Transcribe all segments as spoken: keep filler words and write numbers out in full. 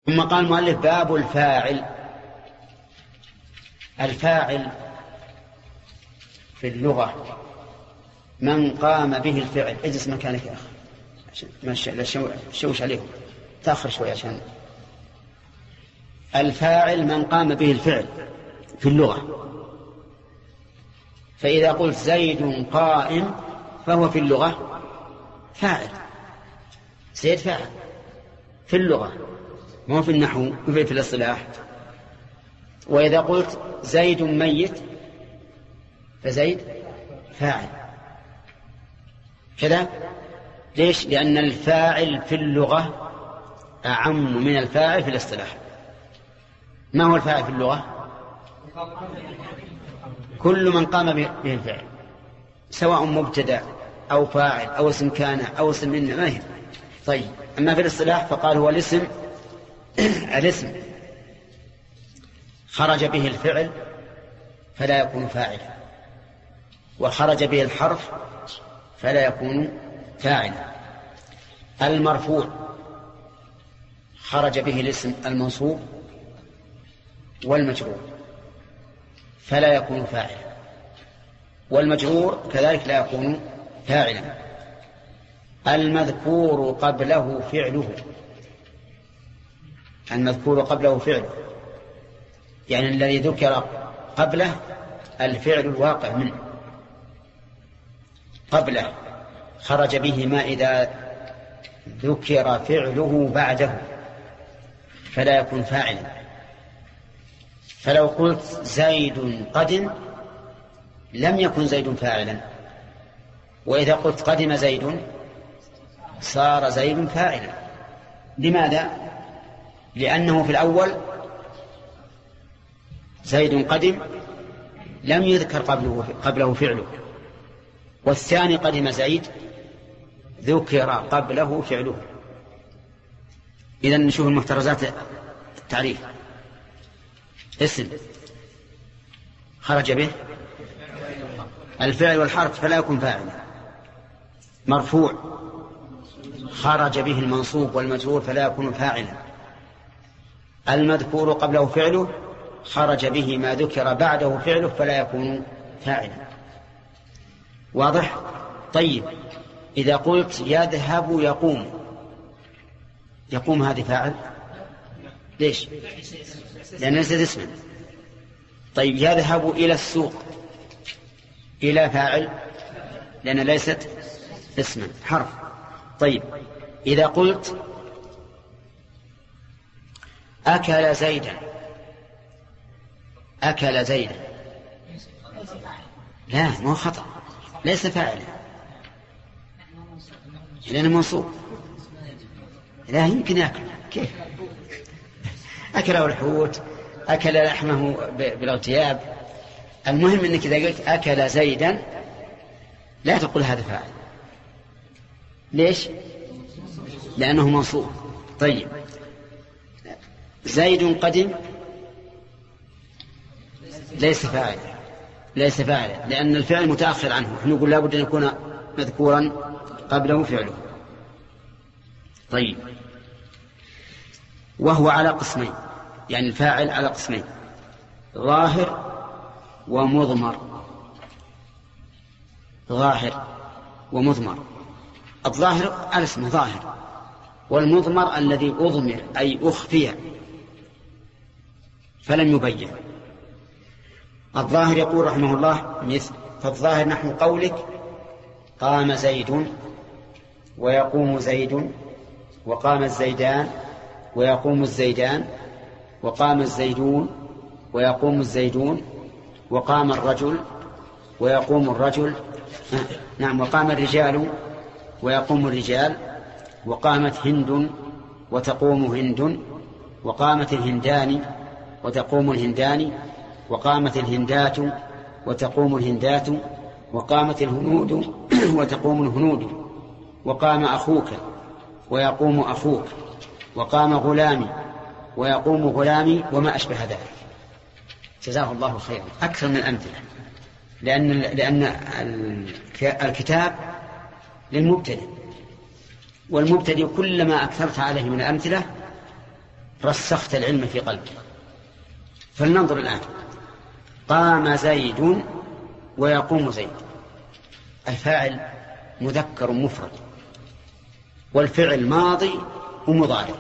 ثم قال المؤلف باب الفاعل. الفاعل في اللغة من قام به الفعل. اجلس مكانك يا أخي، لا تشوش عليهم، تأخر شوي عشان الفاعل من قام به الفعل في اللغة. فإذا قلت زيد قائم فهو في اللغة فاعل. زيد فاعل في اللغة، مو في النحو في الاصطلاح. وإذا قلت زيد ميت فزيد فاعل كذا. ليش؟ لأن الفاعل في اللغة أعم من الفاعل في الاصطلاح. ما هو الفاعل في اللغة؟ كل من قام به الفعل، سواء مبتدأ أو فاعل أو اسم كان أو اسم إن، ما هي. طيب، أما في الاصطلاح فقال هو الاسم الاسم خرج به الفعل فلا يكون فاعلا، وخرج به الحرف فلا يكون فاعلا. المرفوع خرج به الاسم المنصوب والمجرور فلا يكون فاعلا، والمجرور كذلك لا يكون فاعلا. المذكور قبله فعله المذكور قبله فعله يعني الذي ذكر قبله الفعل الواقع منه قبله خرج به ما إذا ذكر فعله بعده فلا يكون فاعلا. فلو قلت زيد قدم لم يكن زيد فاعلا، وإذا قلت قدم زيد صار زيد فاعلا. لماذا؟ لأنه في الأول زيد قدم لم يذكر قبله, قبله فعله، والثاني قدم زيد ذكر قبله فعله. إذن نشوف المحترزات التعريف. اسم خرج به الفعل والحرف فلا يكون فاعلا. مرفوع خرج به المنصوب والمجرور فلا يكون فاعلا. المذكور قبله فعله خرج به ما ذكر بعده فعله فلا يكون فاعلا. واضح؟ طيب، إذا قلت يذهب يقوم يقوم هذه فاعل؟ ليش؟ لأن ليست اسما. طيب، يذهب إلى السوق إلى فاعل لأن ليست اسما، حرف. طيب، إذا قلت أكل زيدا أكل زيدا لا، مو خطأ، ليس فاعلا لأنه منصوب. لا يمكن يأكل، كيف؟ أكله الحوت، أكل لحمه بالاغتياب. المهم أنك إذا قلت أكل زيدا لا تقول هذا فاعل. ليش؟ لأنه منصوب. طيب، زيد قدم ليس فاعل ليس فاعل لأن الفعل متأخر عنه. نحن نقول لابد أن يكون مذكورا قبله فعله. طيب، وهو على قسمين، يعني الفاعل على قسمين: ظاهر ومضمر. ظاهر ومضمر. الظاهر الاسم ظاهر، والمضمر الذي أضمر أي أخفي فلم يبين. الظاهر يقول رحمه الله مثل: فالظاهر نحو قولك قام زيد ويقوم زيد وقام الزيدان ويقوم الزيدان وقام الزيدون ويقوم الزيدون وقام الرجل ويقوم الرجل نعم وقام الرجال ويقوم الرجال وقامت هند وتقوم هند وقامت الهندان وتقوم الهندان وقامت الهندات وتقوم الهندات وقامت الهنود وتقوم الهنود وقام أخوك ويقوم أخوك وقام غلامي ويقوم غلامي وما أشبه ذلك. جزاه الله خيرا. أكثر من الأمثلة، لأن لأن الكتاب للمبتدئ، والمبتدئ كلما أكثرت عليه من الأمثلة رسخت العلم في قلبي. فلننظر الآن. قام زيد ويقوم زيد، الفاعل مذكر مفرد والفعل ماضي ومضارع،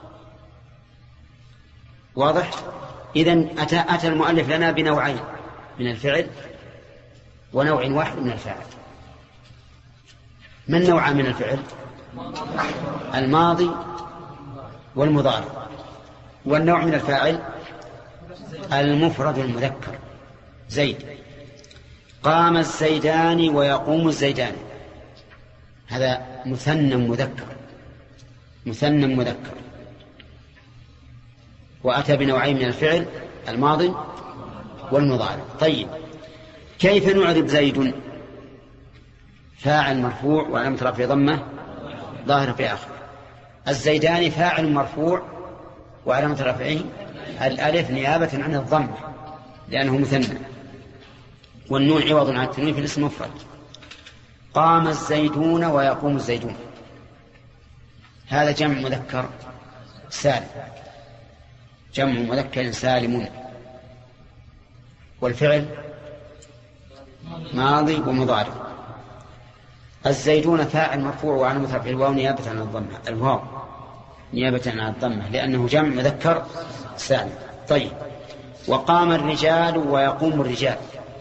واضح؟ إذن أتى, أتى المؤلف لنا بنوعين من الفعل ونوع واحد من الفاعل. من نوع من الفعل؟ الماضي والمضارع. والنوع من الفاعل المفرد المذكر زيد. قام الزيدان ويقوم الزيدان، هذا مثنى مذكر، مثنى مذكر، وأتى بنوعين من الفعل الماضي والمضارع. طيب، كيف نعرب زيد؟ فاعل مرفوع وعلامة رفعه ضمة ظاهرة في آخر. الزيدان فاعل مرفوع وعلامة رفعه الألف نيابة عن الضمة لأنه مثنى، والنون عوض عن التنوين في الاسم مفرد. قام الزيدون ويقوم الزيدون، هذا جمع مذكر سالم، جمع مذكر سالم، والفعل ماضي ومضارع. الزيدون فاعل مرفوع وعلامة رفعه الواو نيابة عن الضمة، الواو نيابة عن الضمة لأنه جمع مذكر سالم. طيب، وقام الرجال ويقوم الرجال،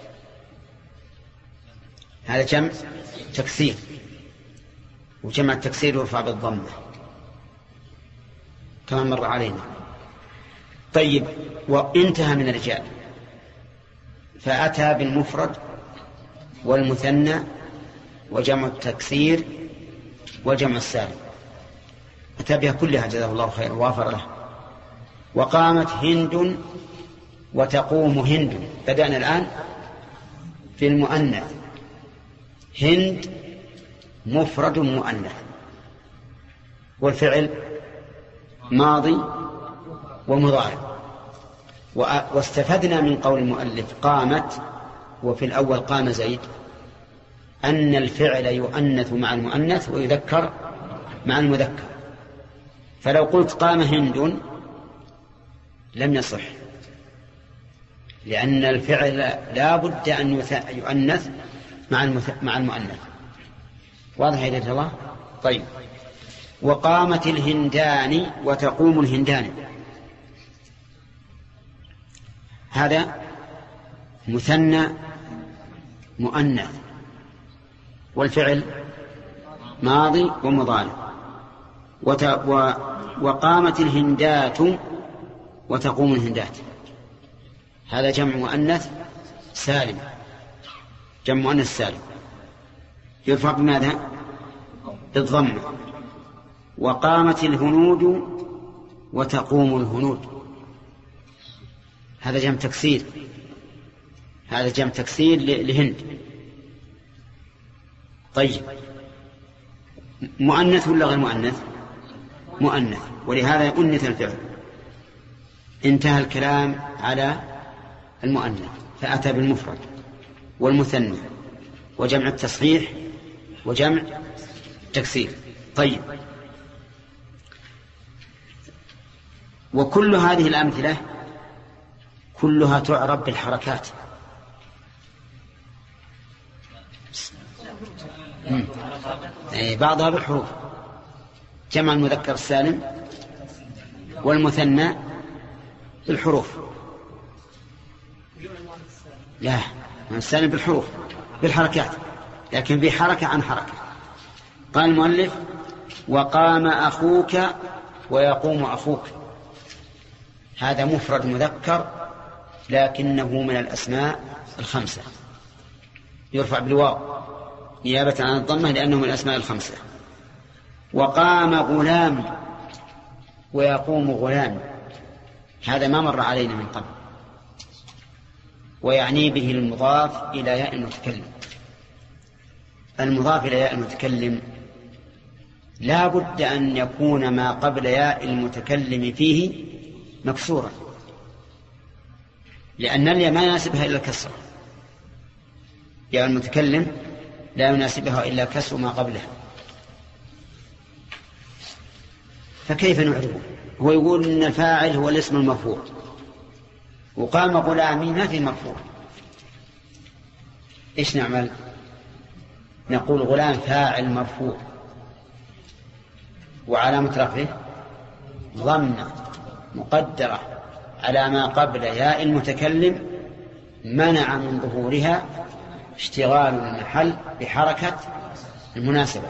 هذا جمع تكسير، وجمع التكسير يرفع بالضمة كما مر علينا. طيب، وانتهى من الرجال فأتى بالمفرد والمثنى وجمع التكسير وجمع السالم، أتى بها كلها جزاه الله خيرا ووافر له. وقامت هند وتقوم هند، بدأنا الآن في المؤنث. هند مفرد مؤنث والفعل ماضي ومضارع. واستفدنا من قول المؤلف قامت وفي الأول قام زيد أن الفعل يؤنث مع المؤنث ويذكر مع المذكر. فلو قلت قام هند لم يصح، لأن الفعل لا بد أن يؤنث مع المؤنث. واضح يا رجل الله؟ طيب، وقامت الهندان وتقوم الهندان، هذا مثنى مؤنث والفعل ماضي ومضارع. وت... و... وقامت الهندات وتقوم الهندات، هذا جمع مؤنث سالم، جمع مؤنث سالم يرفع بماذا؟ بالضمة. وقامت الهنود وتقوم الهنود، هذا جمع تكسير، هذا جمع تكسير لهند. طيب، مؤنث ولا غير مؤنث؟ مؤنث، ولهذا يؤنث الفعل. انتهى الكلام على المؤنث فأتى بالمفرد والمثنى وجمع التصحيح وجمع التكسير. طيب، وكل هذه الأمثلة كلها تعرب بالحركات. بعضها بالحروف، جمع المذكر السالم والمثنى بالحروف. لا، السالم بالحروف بالحركات، لكن بحركة عن حركة. قال المؤلف وقام أخوك ويقوم أخوك، هذا مفرد مذكر لكنه من الأسماء الخمسة، يرفع بالواو نيابة عن الضمة لأنه من الأسماء الخمسة. وقام غلام ويقوم غلام، هذا ما مر علينا من قبل، ويعني به المضاف إلى ياء المتكلم. المضاف إلى ياء المتكلم لا بد أن يكون ما قبل ياء المتكلم فيه مكسورا، لأن الياء ما يناسبها إلا الكسر، ياء المتكلم لا يناسبها إلا كسر ما قبلها، فكيف نعرفه؟ هو يقول إن الفاعل هو الاسم المرفوع، وقام غلامي ما في مرفوع، إيش نعمل؟ نقول غلام فاعل مرفوع وعلامة رفعه ضمة مقدرة على ما قبل ياء المتكلم منع من ظهورها اشتغال المحل بحركة المناسبة.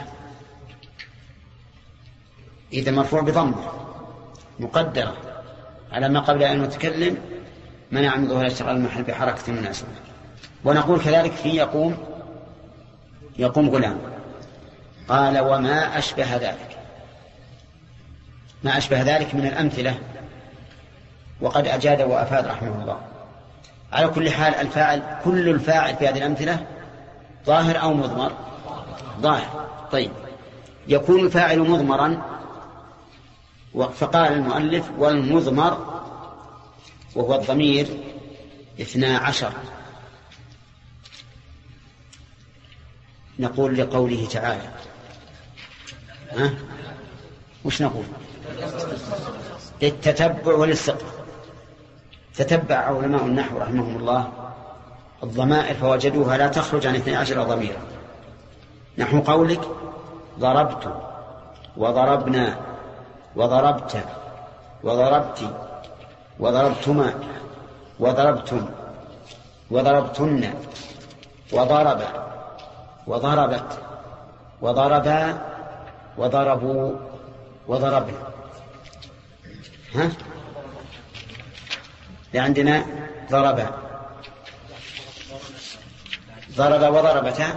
إذا مرفوع بضمة مقدرة على ما قبل ياء المتكلم منع من ظهورها اشتغال المحل بحركة المناسبة. ونقول كذلك في يقوم يقوم غلام. قال وما أشبه ذلك، ما أشبه ذلك من الأمثلة، وقد أجاد وأفاد رحمه الله. على كل حال الفاعل كل الفاعل في هذه الأمثلة ظاهر أو مضمر؟ ظاهر. طيب يكون الفاعل مضمرا، فقال المؤلف والمضمر وهو الضمير اثنا عشر. نقول لقوله تعالى ها؟ وش نقول؟ للتتبع والاستقراء. تتبع علماء النحو رحمهم الله الضمائر فوجدوها لا تخرج عن اثني عشر ضميرا، نحو قولك ضربت وضربنا وضربت وضربت وضربتما وضربتم وضربتن وضرب وضربت وضربا وضربوا وضربنا. ها؟ عندنا ضربا ضرب وضربتا.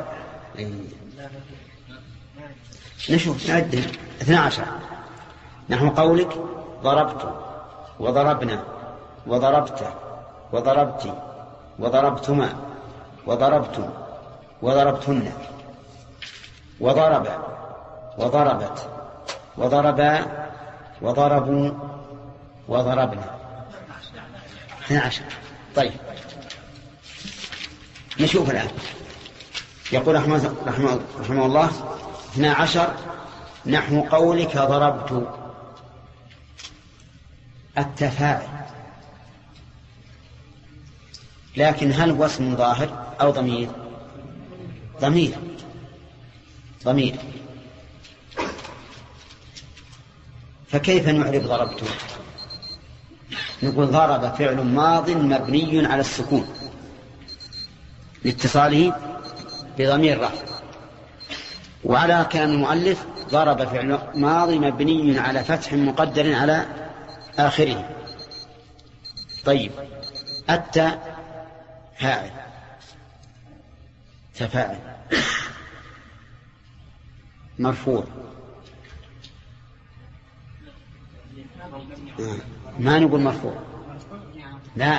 نشوف نعد اثنا عشر. نحو قولك ضربت وضربنا وضربت وضربت وضربتما وضربتم وضربتن وضرب وضربت وضربا وضربوا وضربنا. اثنا عشر. طيب نشوف الآن. يقول رحمه, رحمه, رحمه الله اثنا عشر نحو قولك ضربت. التفاعل، لكن هل هو اسم ظاهر أو ضمير؟ ضمير ضمير فكيف نعرب ضربت؟ نقول ضرب فعل ماض مبني على السكون لاتصاله بضمير رفع، وعلى كلام المؤلف ضرب فعل ماضي مبني على فتح مقدر على آخره. طيب التاء فاعل تفاعل مرفوع، ما نقول مرفوع، لا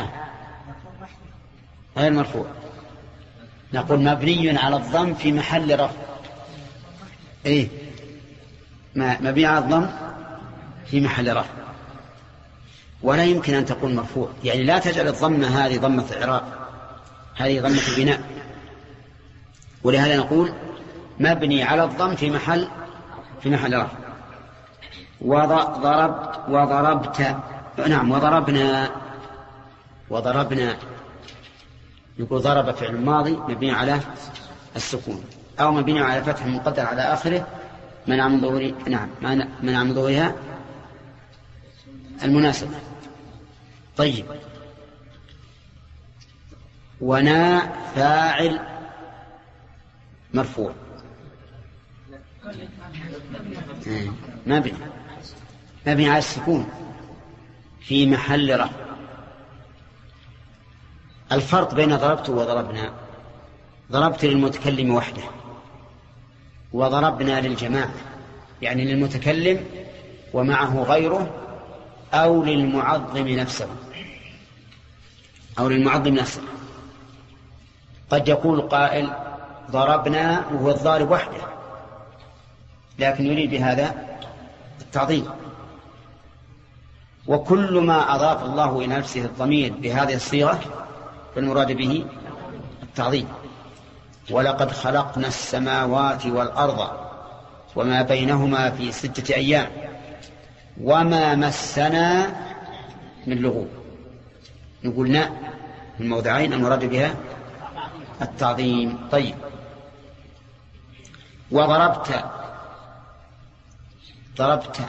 غير مرفوع، نقول مبني على الضم في محل رفع. ايه مبني على الضم في محل رفع، ولا يمكن أن تقول مرفوع، يعني لا تجعل الضمة هذه ضمة إعراب، هذه ضمة بناء. ولهذا نقول مبني على الضم في محل في محل رفع. وضربت وضربت نعم وضربنا وضربنا نقول ضرب فعل ماضي مبني على السكون أو مبني على فتح مقدر على آخره منع من ظهور نعم منع من ظهورها المناسب. طيب ونا فاعل مرفوع مبني مبني على السكون في محل رفع. الفرق بين ضربت وضربنا: ضربت للمتكلم وحده، وضربنا للجماعة، يعني للمتكلم ومعه غيره، أو للمعظم نفسه أو للمعظم نفسه. قد يقول قائل ضربنا وهو الضارب وحده، لكن يريد بهذا التعظيم. وكل ما أضاف الله إلى نفسه الضمير بهذه الصيغة فالمراد به التعظيم. ولقد خلقنا السماوات والأرض وما بينهما في ستة أيام وما مسنا من لغوب. نقول نا في الموضعين المراد بها التعظيم. طيب. وضربت ضربت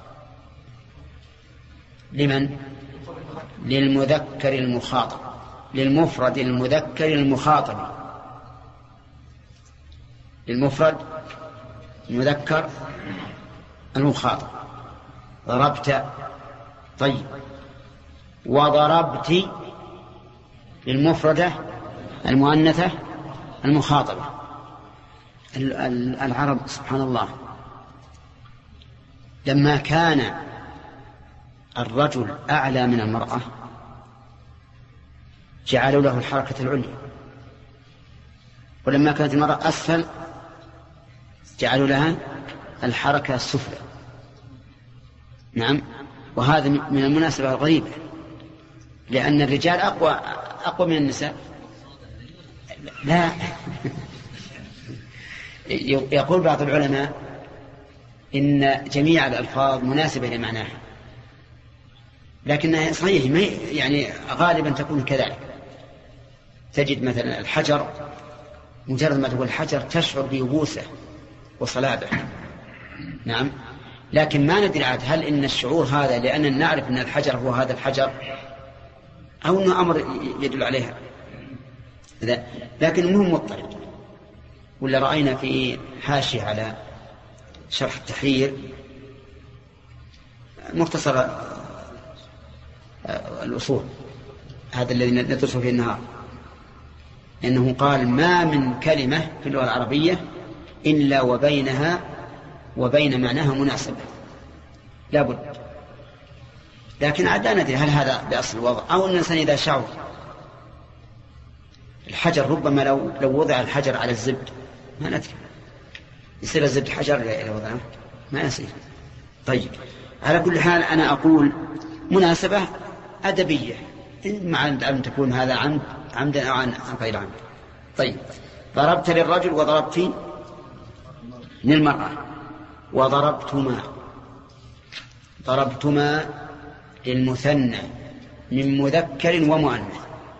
لمن؟ للمذكر المخاطب، للمفرد المذكر المخاطب، للمفرد المذكر المخاطب. ضربت. طيب. وضربت للمفردة المؤنثة المخاطبة. العرب سبحان الله لما كان الرجل أعلى من المرأة جعلوا له الحركة العليا، ولما كانت المرأة أسفل جعلوا لها الحركة السفلى. نعم. وهذا من المناسبة الغريبة، لأن الرجال أقوى أقوى من النساء. لا. يقول بعض العلماء إن جميع الألفاظ مناسبة لمعناها، لكنها صحيح يعني غالبا تكون كذلك. تجد مثلا الحجر مجرد ما تقول الحجر تشعر بيبوسه وصلابه. نعم. لكن ما ندري عاد هل إن الشعور هذا لأننا نعرف أن الحجر هو هذا الحجر أو أنه أمر يدل عليها. لكن المهم مضطرد. ولا رأينا في حاشية على شرح التحرير مختصر الأصول هذا الذي ندرسه في النهار، إنه قال ما من كلمة في اللغة العربية إلا وبينها وبين معناها مناسبة لابد. لكن عاد لا ندري هل هذا بأصل الوضع أو أن الإنسان إذا شعر. الحجر ربما لو لو وضع الحجر على الزبد ما ندري يصير الزبد حجر إذا وضعه ما يصير. طيب. على كل حال أنا أقول مناسبة أدبية مع أن تكون هذا عمد عمدا أو عن غير عمد. طيب. ضربت للرجل وضربت للمرأة. وضربتما ضربتما للمثنى من مذكر ومؤنث.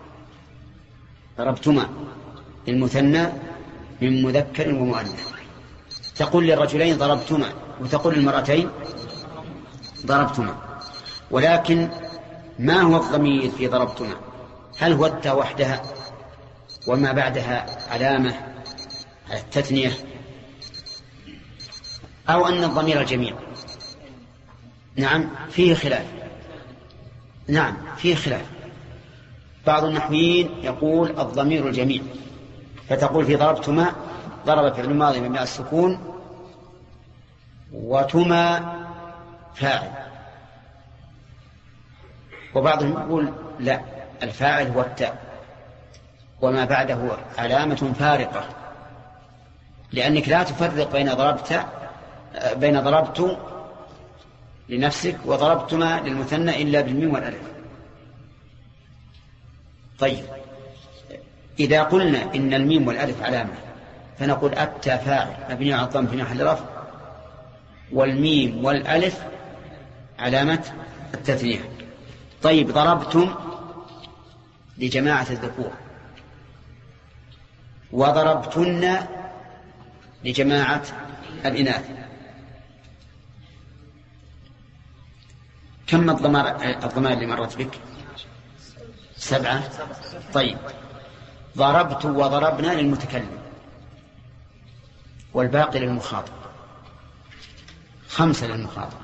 ضربتما للمثنى من مذكر ومؤنث. تقول للرجلين ضربتما وتقول للمرأتين ضربتما. ولكن ما هو الضمير في ضربتما؟ هل هو التاء وحدها وما بعدها علامة على التثنية، أو أن الضمير الجميع؟ نعم فيه خلاف. نعم فيه خلاف. بعض النحويين يقول الضمير الجميع، فتقول في ضربتما ضرب فعل ماضي مبني على السكون وتما فاعل. وبعضهم يقول لا، الفاعل هو التاء وما بعده علامة فارقة، لأنك لا تفرق بين ضربت بين ضربت لنفسك وضربتما للمثنى إلا بالميم والألف. طيب. إذا قلنا إن الميم والألف علامة فنقول التاء فاعل مبني على الضم في محل رفع، والميم والألف علامة التثنية. طيب. ضربتم لجماعة الذكور، وضربتن لجماعة الإناث. كم الضمائر الضمائر اللي مرت بك؟ سبعة. طيب. ضربت وضربنا للمتكلم والباقي للمخاطب. خمسة للمخاطب.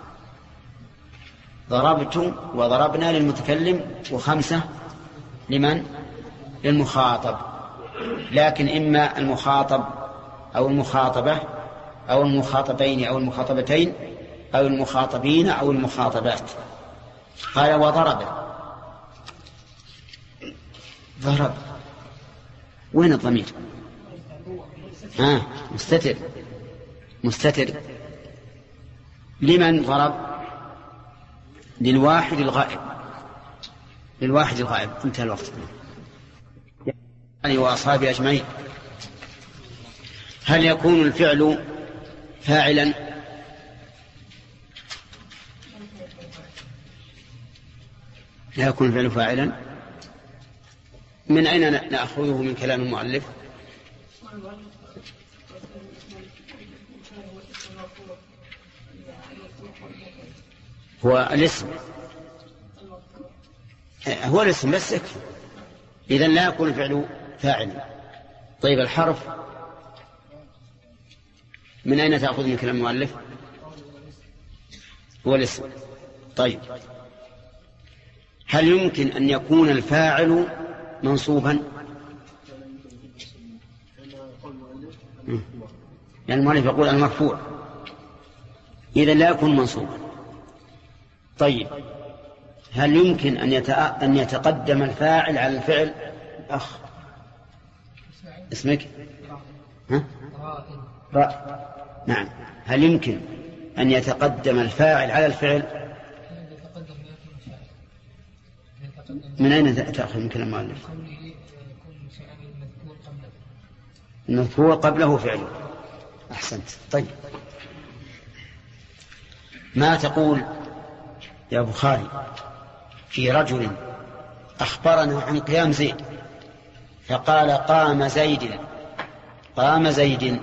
ضربت وضربنا للمتكلم وخمسة لمن؟ للمخاطب. لكن إما المخاطب أو المخاطبة أو المخاطبين أو المخاطبتين أو المخاطبين أو المخاطبات. قال وضرب. ضرب وين الضمير؟ آه مستتر. مستتر. لمن ضرب؟ للواحد الغائب. للواحد الغائب. انتهى الوقت. يعني وأصحابه أجمعين. هل يكون الفعل فاعلا؟ لا يكون الفعل فاعلا. من أين نأخذه من كلام المؤلف؟ هو الاسم هو الاسم بس يكفي. إذن لا يكون الفعل فاعلا. طيب الحرف من أين تأخذ من كلام المؤلف؟ هو الاسم. طيب هل يمكن أن يكون الفاعل منصوبا؟ يعني المؤلف يقول المرفوع، إذن لا يكون منصوبا. طيب هل يمكن أن يتقدم الفاعل على الفعل؟ أخ اسمك؟ ها؟ راء. نعم. هل يمكن أن يتقدم الفاعل على الفعل؟ من أين تأخذ من كلام المؤلف؟ المذكور قبله فعله. أحسنت. طيب ما تقول يا بخاري في رجل أخبرنا عن قيام زيد فقال قام زيد، قام زيد،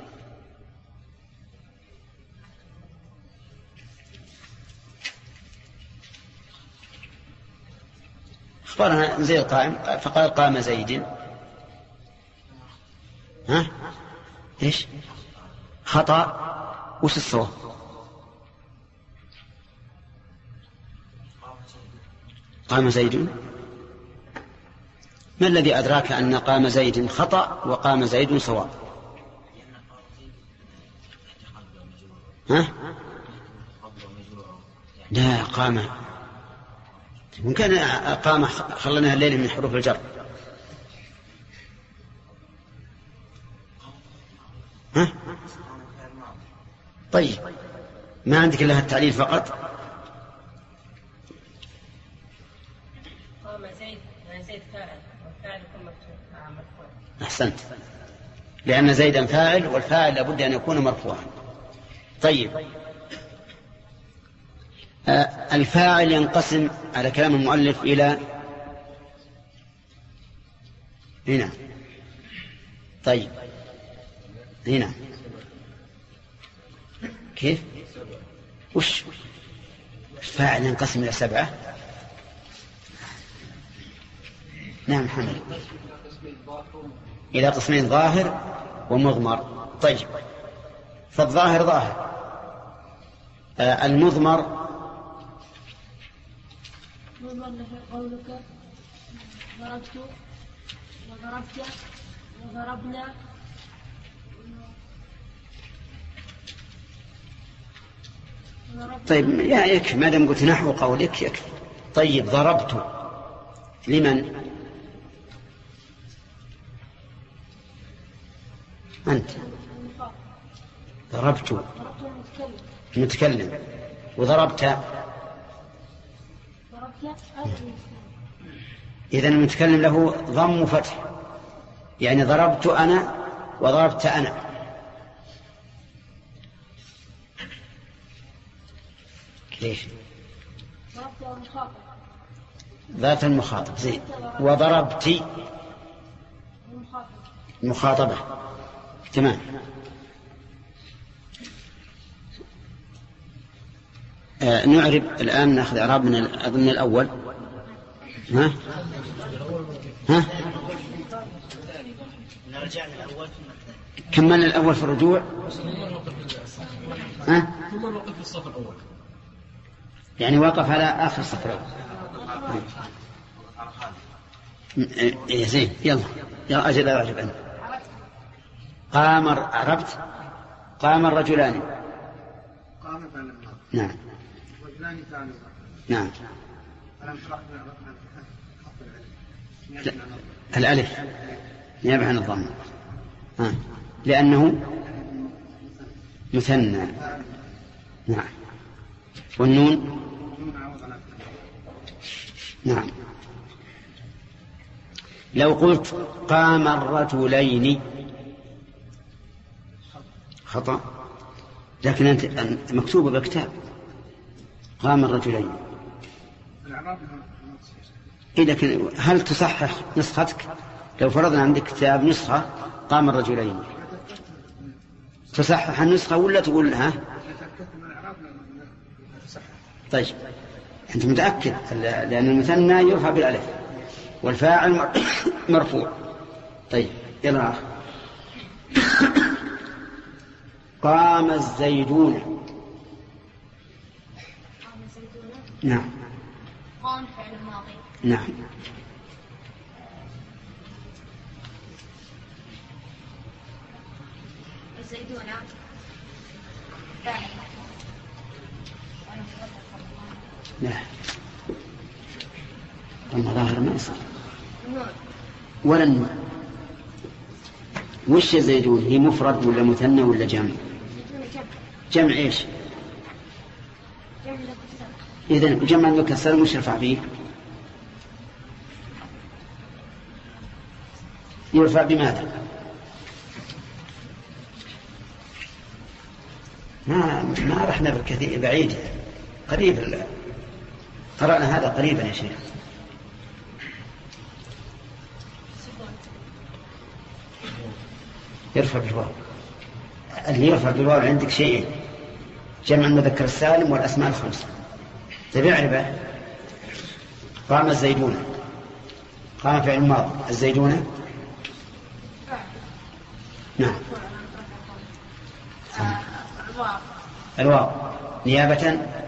أخبرنا زيد قائم فقال قام زيد، ها إيش خطأ؟ وش الصواب؟ قام زيد. ما الذي أدراك أن قام زيد خطأ وقام زيد صواب؟ ها؟ لا قام ممكن قام خلنا الليل من حروف الجر. ها؟ طيب ما عندك إلا التعليل فقط. قام زيد يعني زيد فاعل والفاعل يكون مرفوع. أحسنت، لأن زيدا فاعل والفاعل لابد أن يكون مرفوعا. طيب آه الفاعل ينقسم على كلام المؤلف إلى هنا. طيب هنا كيف؟ وش الفاعل ينقسم إلى سبعة؟ نعم محمد. إلى قسمين ظاهر ومضمر. طيب فالظاهر ظاهر، آه المضمر قولك ضربت وضربت وضربنا. طيب يا يكفي ما دام قلت نحو قولك يكفي. طيب ضربت لمن؟ أنت. ضربت المتكلم. وضربت إذن المتكلم له ضم وفتح، يعني ضربت أنا وضربت أنا. كيف؟ ذات المخاطب زين. وضربت المخاطبة تمام. آه نعرب الآن، نأخذ إعراب من من الأول. ها ها كملنا الأول في الرجوع. ها ثم وقف في الصف الأول، يعني وقف على آخر الصف الأول. إيه زين. يلا يلا أجل أعرف أنا. قام عرفت. قام الرجلان. قام فعل. نعم. رجلان فعل. نعم. فلم ترى الألف نيابة عن الضم، ها لأنه مثنى. نعم. والنون نعم. لو قلت قام الرجلين خطأ، لكن أنت مكتوبة بكتاب قام الرجلين. إيه لكن هل تصحح نسختك؟ لو فرضنا عندك كتاب نسخة قام الرجلين، تصحح النسخة ولا تقول ها؟ طيب أنت متأكد؟ لأن المثنى يرفع بالألف والفاعل مرفوع. طيب يلا. قام الزيدون. قام الزيدون. نعم. قام فعل ماضي. نعم. الزيدون فاعل. لا والله ظاهر ما يصير النون. ولا النون. وش الزيدون؟ هي مفرد ولا مثنى ولا جمع؟ جمع ايش؟ جمع مذكر سالم. إذن جمع مذكر سالم وش يرفع فيه؟ يرفع بماذا؟ ما ما رحنا بالكثير بعيد، قريب قرأنا هذا قريبا يا شيخ. يرفع بالواو. اللي يرفع بالواو عندك شيئين: جمع المذكر السالم والأسماء الخمسة. تبع ربا. قام الزيدون. قام فعل ماضي. الزيدون نعم. الواو نيابة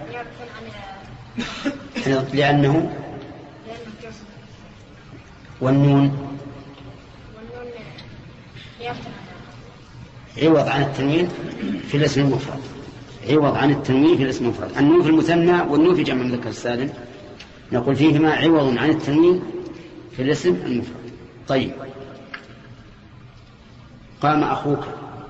لأنه والنون عوض عن التنوين في الاسم المفرد. عوض عن التنوين في الاسم المفرد. النون في المثنى والنون في جمع المذكر السالم نقول فيهما عوض عن التنوين في الاسم المفرد. طيب قام أخوك.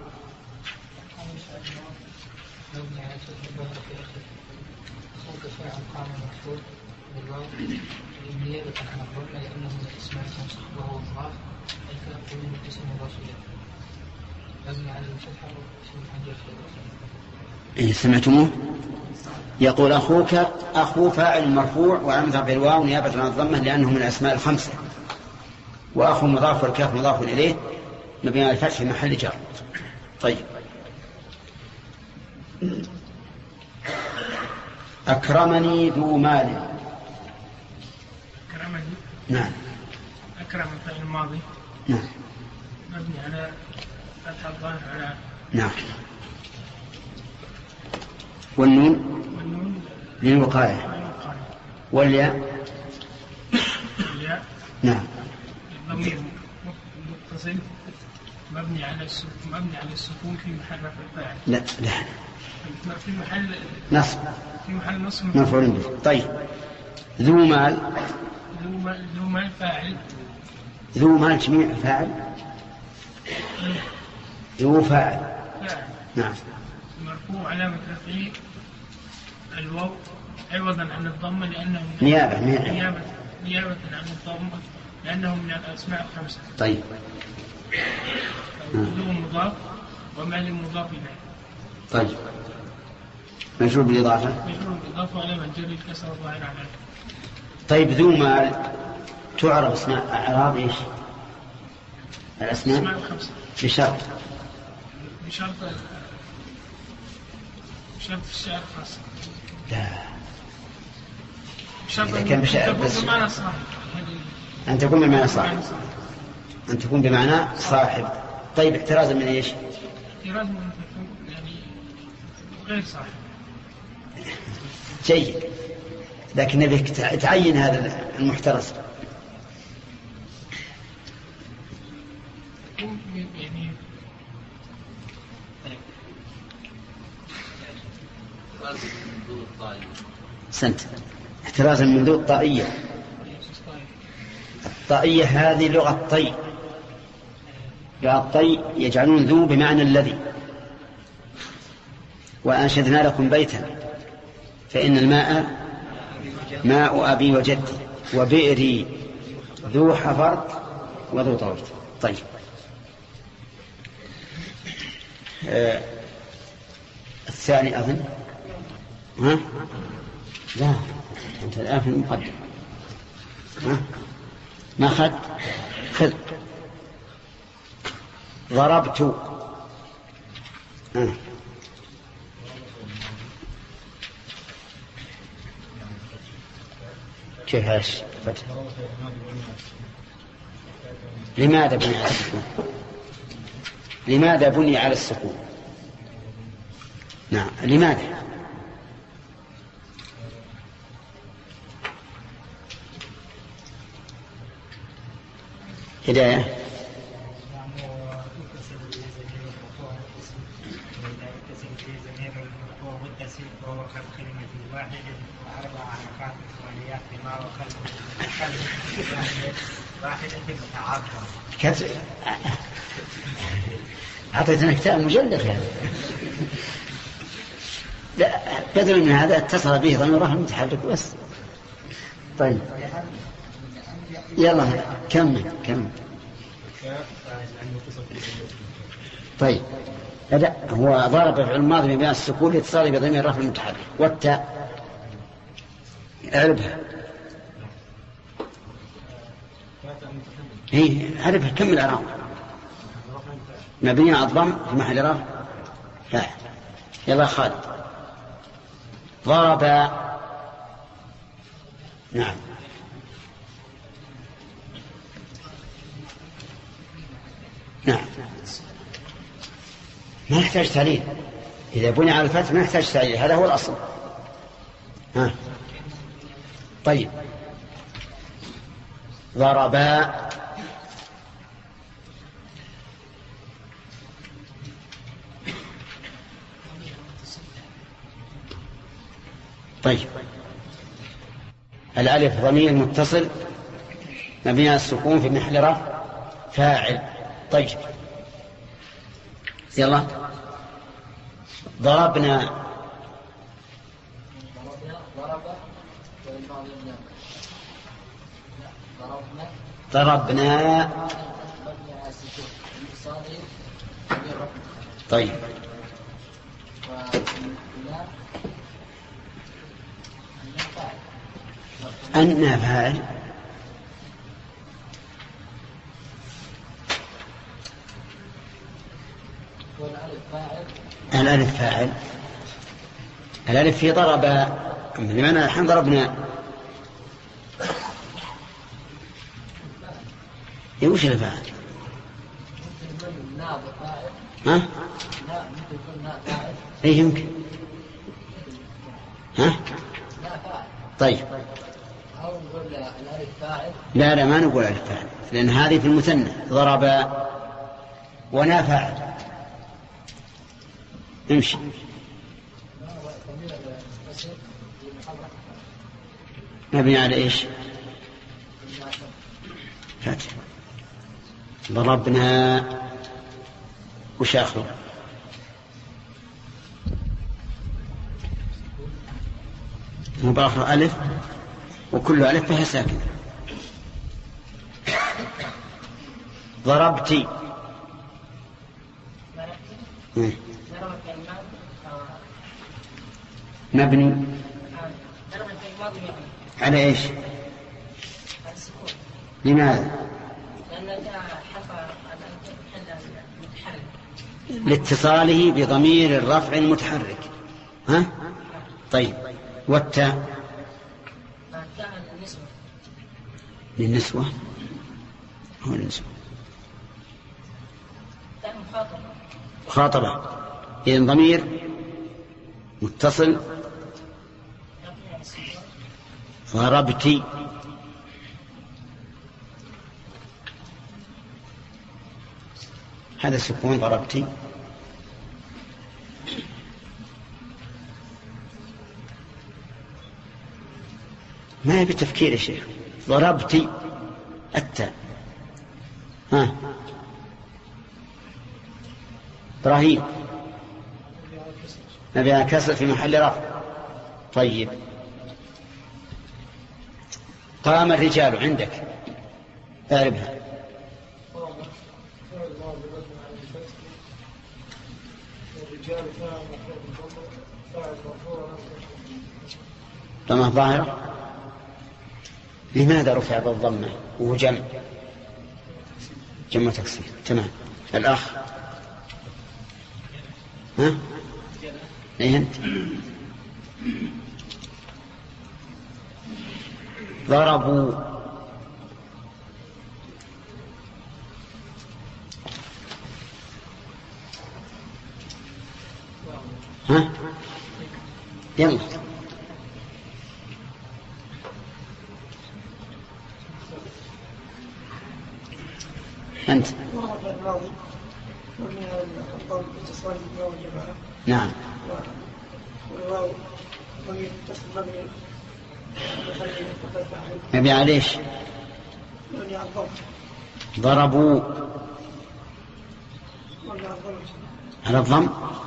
إيه سمعتموه يقول أخوك. أخو فاعل مرفوع وعمل بالواو نيابة عن الضمة لأنه من الأسماء الخمسة، وأخو مضاف والكاف مضاف إليه مبني على الفتح في محل جر. طيب أكرمني ذو مال. أكرمني. نعم. أكرم فعل الماضي. نعم. مبني على فتح الظاهر على. نعم. والنون والنون للوقاية. والياء. الياء. نعم. ضمير متصل مبني على السكون مبني على السكون في محل رفع الفاعل. لا لا في محل نصب. في محل نصب مفعول به. طيب ذو مال. ذو مال ذو مال فاعل. ذو مال جميع فاعل. ذو فاعل. فاعل. نعم. مرفوع علامة رفعه الواو عوضا عن الضمة لأنه نيابة نيابة نيابة عن الضمة لأنه من الأسماء الخمسة. طيب ذو مضاف ومال مضاف إليه. طيب مجرور بالإضافة. مجرور بالإضافة علامة جر الكسر الظاهر على. طيب ذو مال تعرف اسماء أعراب إيش؟ الأسماء الأسماء الخمسة بشرط بشرط بشرط الشعر خاصة. لا بشرط إذا كان بشعر تكون بس بمعنى صاحب. أن تكون بمعنى صاحب. أن تكون بمعنى صاحب. طيب احترازا من إيش؟ احتراز من تكون يعني غير صاحب. جيد، لكن نبيك تعين هذا المحترز. يعني سنت احترازا من ذو الطائية. الطائية هذه لغة طي. لغة طي يجعلون ذو بمعنى الذي. وأنشدنا لكم بيتا فإن الماء ماء أبي وجدي وبئري ذو حفرت وذو طولت. طيب آه الثاني أظن ها لا أنت الآن في المقدم. ها؟ ما خد خذ. ضربت. ها. كيف هاش فتح؟ لماذا بني على السكون؟ لماذا بني على السكون؟ نعم لماذا؟ هداية. كتب أعطيتنا كتاب مجلد هذا. لا بدل من هذا اتصل به ضمير متحرك بس. طيب يلا كمل كمل. طيب لا هو ضرب في الماضي بين السكون لاتصال بضمير رفع المتحرك. والتاء اعربها. هي اعربها كمل اعراب. مبني على الضم في محل رفع فاعل. يلا خالد. ضرب. نعم نعم ما يحتاج تعليل. إذا بني على الفتح ما يحتاج تعليل. هذا هو الأصل. ها. طيب ضربا. طيب الألف ضمير متصل مبني على السكون في محل رفع فاعل. طيب يلا. ضربنا. ضربنا. طيب أن فاعل. الألف فاعل. الألف في ضرب. لماذا الحين ضربنا؟ وش الفاعل؟ ها؟ ايه يمكن. ها؟ طيب لا لا ما نقول الف فاعل لأن هذه في المثنى. ضرب ونا فاعل. امشي. مبني على ايش؟ فتح. ضربنا. وش آخره؟ مباخر ألف وكل ألف فيها ساكن. ضربتي. مبني على ايش؟ لماذا؟ لاتصاله بضمير الرفع المتحرك. ها؟ طيب والتاء للنسوة. هو النسوة مخاطبة. إذن ضمير متصل. ضربتي. هذا سكون. ضربتي. ما يبي تفكير يا شيخ. ضربتي التاء. ها إبراهيم. نبي كسر في محل رفع. طيب قام الرجال عندك اعربها. ضمة ظاهرة لماذا رفع بالضمة وهو جمع؟ جمع تكسير. تمام. الأخ ها؟ إيه أنت؟ ضربوا ها؟ يلا أنت. نعم. مبني على ايش؟ ضربوا على الضم.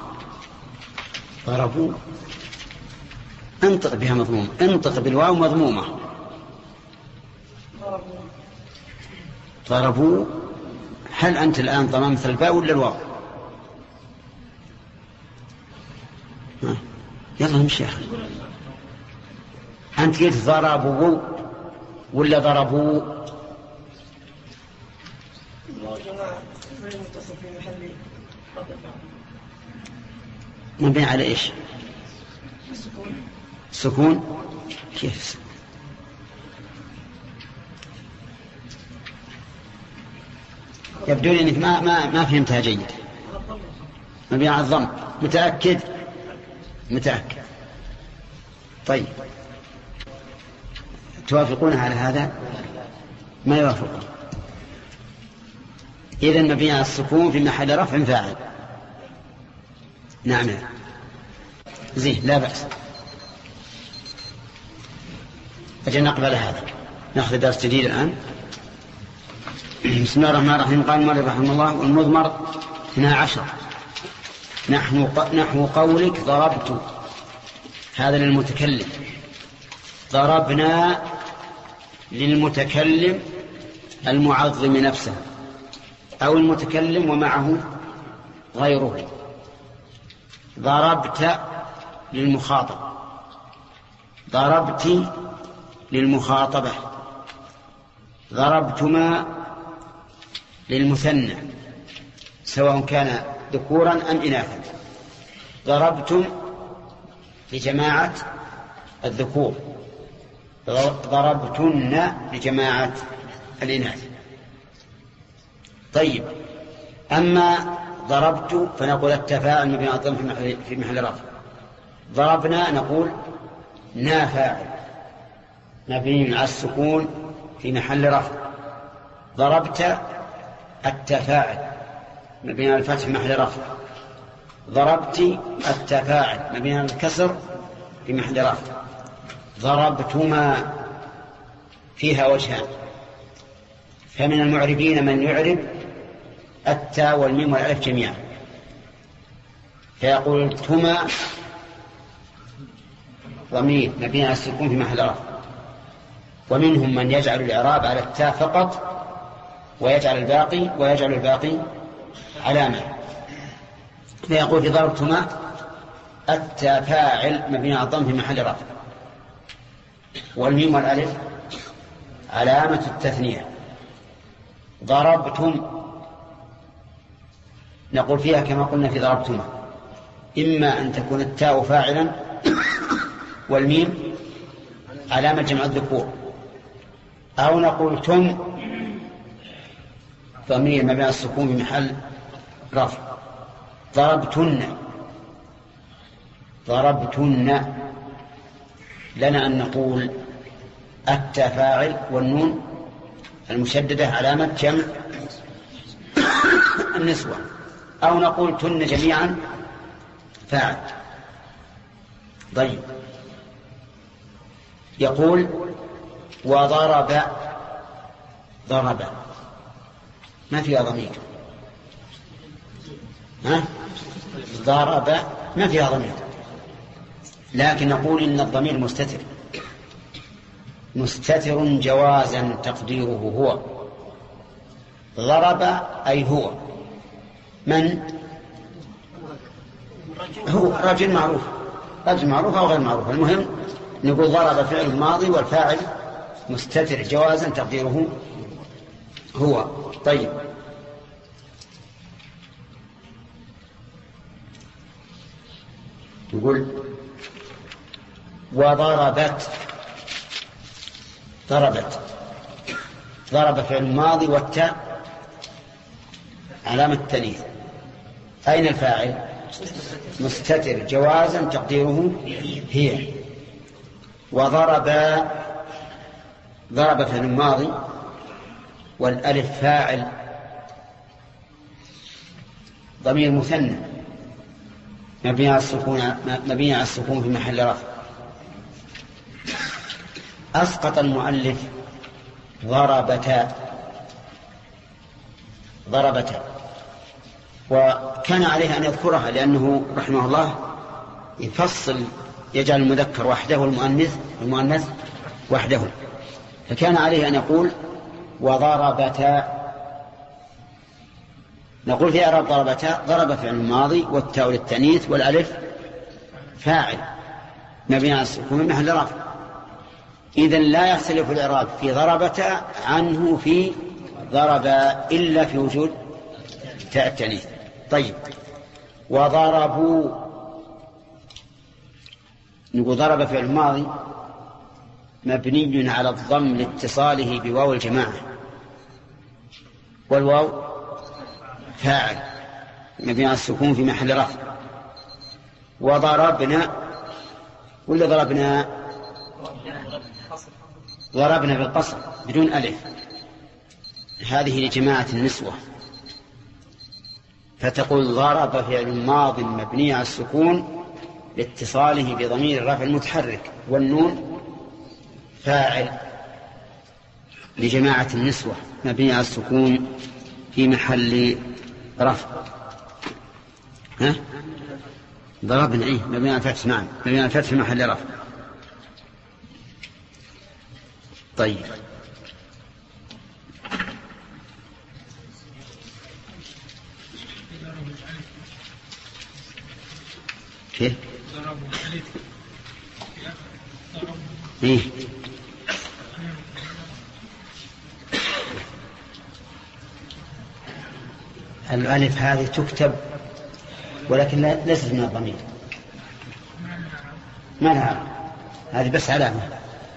ضربوا انطق بها مضمومة، انطق بالواو مضمومة. ضربوا. هل أنت الآن ضممت الباء ولا الواو؟ يلا نمشي يا أخي. أنت قلت ضربوا ولا ضربوا؟ مبني على إيش؟ السكون. كيف؟ يبدو لي أنك ما ما ما فهمتها جيد. مبني على الضم. متأكد؟ متأكد. طيب توافقون على هذا؟ ما يوافقون. إذن مبني على السكون في محل رفع فاعل. نعم زين لا بأس. أجل نقبل هذا. نأخذ درس جديد الآن. بسم الله الرحمن الرحيم. قال المؤلف رحمه الله: والمضمر اثنا عشر نحو نحو قولك ضربت، هذا للمتكلم. ضربنا للمتكلم المعظم نفسه أو المتكلم ومعه غيره. ضربت للمخاطب. ضربت للمخاطبة. ضربتما للمثنى سواء كان ذكورا أم إناثا. ضربتم لجماعة الذكور. ضربتن لجماعة الإناث. طيب أما ضربت فنقول التفاعل مبني على الضم في محل رفع. ضربنا نقول نا فاعل مبني على السكون في محل رفع. ضربت التفاعل مبني على الفتح في محل رفع. ضربت التفاعل مبني على الكسر في محل رفع. ضربتما فيها وجهان، فمن المعربين من يعرب التاء والميم والالف جميعا فيقول تما ضمير مبني على السكون في محل رفع. ومنهم من يجعل الإعراب على التاء فقط ويجعل الباقي ويجعل الباقي علامة، فيقول في ضربتما التاء فاعل مبني على الضم في محل رفع، والميم والالف علامة التثنية. ضربتم نقول فيها كما قلنا في ضربتما، إما أن تكون التاء فاعلا والميم علامة جمع الذكور، أو نقول تم ضمير مبني على السكون في محل رفع. ضربتن ضربتن لنا أن نقول التاء فاعل والنون المشددة علامة جمع النسوة، أو نقول تن جميعا فاعل. طيب يقول وضرب ضرب ما فيها ضمير. ها؟ ضرب ما فيها ضمير، لكن نقول إن الضمير مستتر مستتر جوازا تقديره هو. ضرب أي هو من هو رجل معروف، رجل معروف أو غير معروف، المهم نقول ضرب فعل ماضي والفاعل مستتر جوازا تقديره هو. طيب يقول وضربت. ضربت ضرب فعل ماضي والتاء علامة التأنيث. أين الفاعل؟ مستتر جوازا تقديره هي. وضرب ضرب فعل ماضي والألف فاعل ضمير مثنى مبني على السكون مبني على السكون في محل رفع. أسقط المؤلف ضربتا ضربتا وكان عليه أن يذكرها لأنه رحمه الله يفصل يجعل المذكر وحده والمؤنث المؤنث وحده، فكان عليه أن يقول وضربتا. نقول في إعراب ضربتا ضرب فعل ماضي والتاء للتأنيث والألف فاعل مبني على السكون في محل رفع. إذن لا يختلف الإعراب في ضربتا عنه في ضرب إلا في وجود تاء التأنيث. طيب وضربوا نقول ضرب فعل ماضي مبني على الضم لاتصاله بواو الجماعة والواو فاعل مبني على السكون في محل رفع. وضربنا ولا ضربنا ضربنا بالقصر بدون ألف، هذه لجماعة النسوة، فتقول ضرب فعل ماض مبني على السكون لاتصاله بضمير الرفع المتحرك والنون فاعل لجماعة النسوة مبني على السكون في محل رفع. ها ضربنا ايه مبني على الفتح. نعم مبني على الفتح في محل رفع. طيب كيف ايه الألف هذه تكتب ولكن ليست من الضمير، ما لها، هذه بس علامة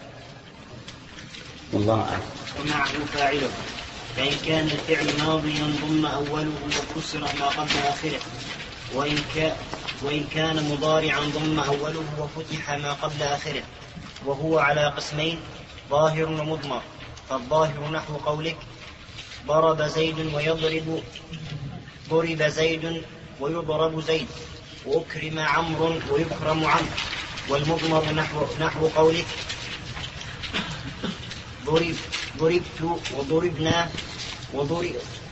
والله أعلم. ومعه فاعله، فإن كان الفعل ماضيا ضم أوله وكسر ما قبل آخره، وإن, ك... وإن كان مضارعا ضم أوله وفتح ما قبل آخره، وهو على قسمين ظاهر ومضمر. فالظاهر نحو قولك ضرب زيد ويضرب ضرب زيد ويضرب زيد، وأكرم عمرو ويكرم عمرو. والمضمر نحو, نحو قولك ضرب ضربت وضربنا وضرب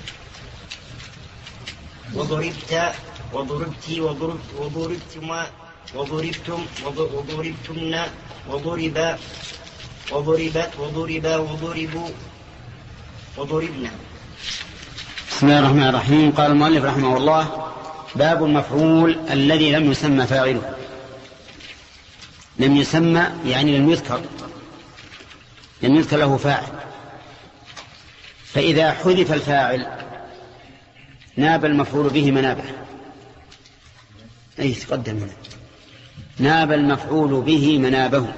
وضربت وضربتي وضربت وضربتما وضربتم وضربتن وضرب وضربت وضربا وضربوا وضربنا. بسم الله الرحمن الرحيم. قال المؤلف رحمه الله باب المفعول الذي لم يسمى فاعله. لم يسمى يعني لم يذكر لم يذكر له فاعل، فإذا حذف الفاعل ناب المفعول به منابه. أي تقدم هنا ناب المفعول به منابه.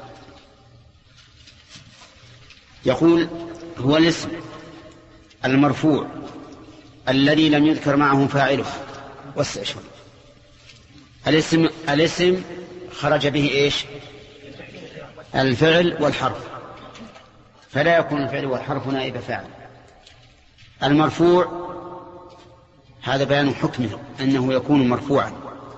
يقول هو الاسم المرفوع الذي لم يذكر معه فاعله. واستشهد الاسم الاسم خرج به ايش؟ الفعل والحرف، فلا يكون الفعل والحرف نائب فاعل. المرفوع هذا بيان حكمه أنه يكون مرفوعا.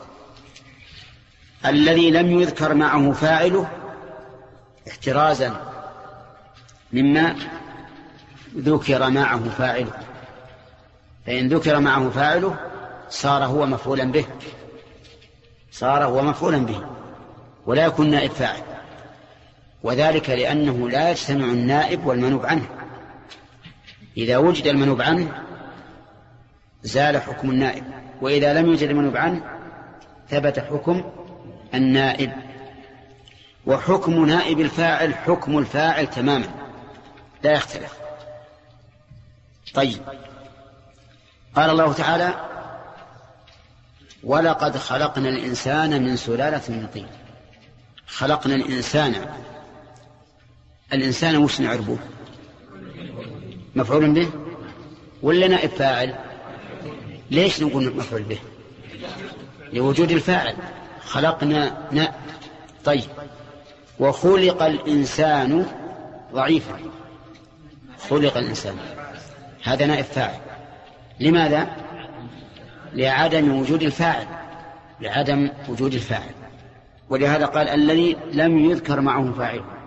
الذي لم يذكر معه فاعله احترازا مما ذكر معه فاعله، فإن ذكر معه فاعله صار هو مفعولا به صار هو مفعولا به ولا يكون نائب فاعل، وذلك لأنه لا يجتمع النائب والمنوب عنه. إذا وجد المنوب عنه زال حكم النائب، وإذا لم يوجد المنوب عنه ثبت حكم النائب. وحكم نائب الفاعل حكم الفاعل تماما لا يختلف. طيب، قال الله تعالى ولقد خلقنا الإنسان من سلالة من طين. خلقنا الإنسان، الإنسان وش نعربه؟ مفعول به ولا نائب فاعل؟ ليش نقول مفعول به؟ لوجود الفاعل. خلقنا نا. طيب، وخلق الإنسان ضعيفا. خلق الإنسان هذا نائب فاعل. لماذا؟ لعدم وجود الفاعل، لعدم وجود الفاعل. ولهذا قال الذي لم يذكر معه فاعل.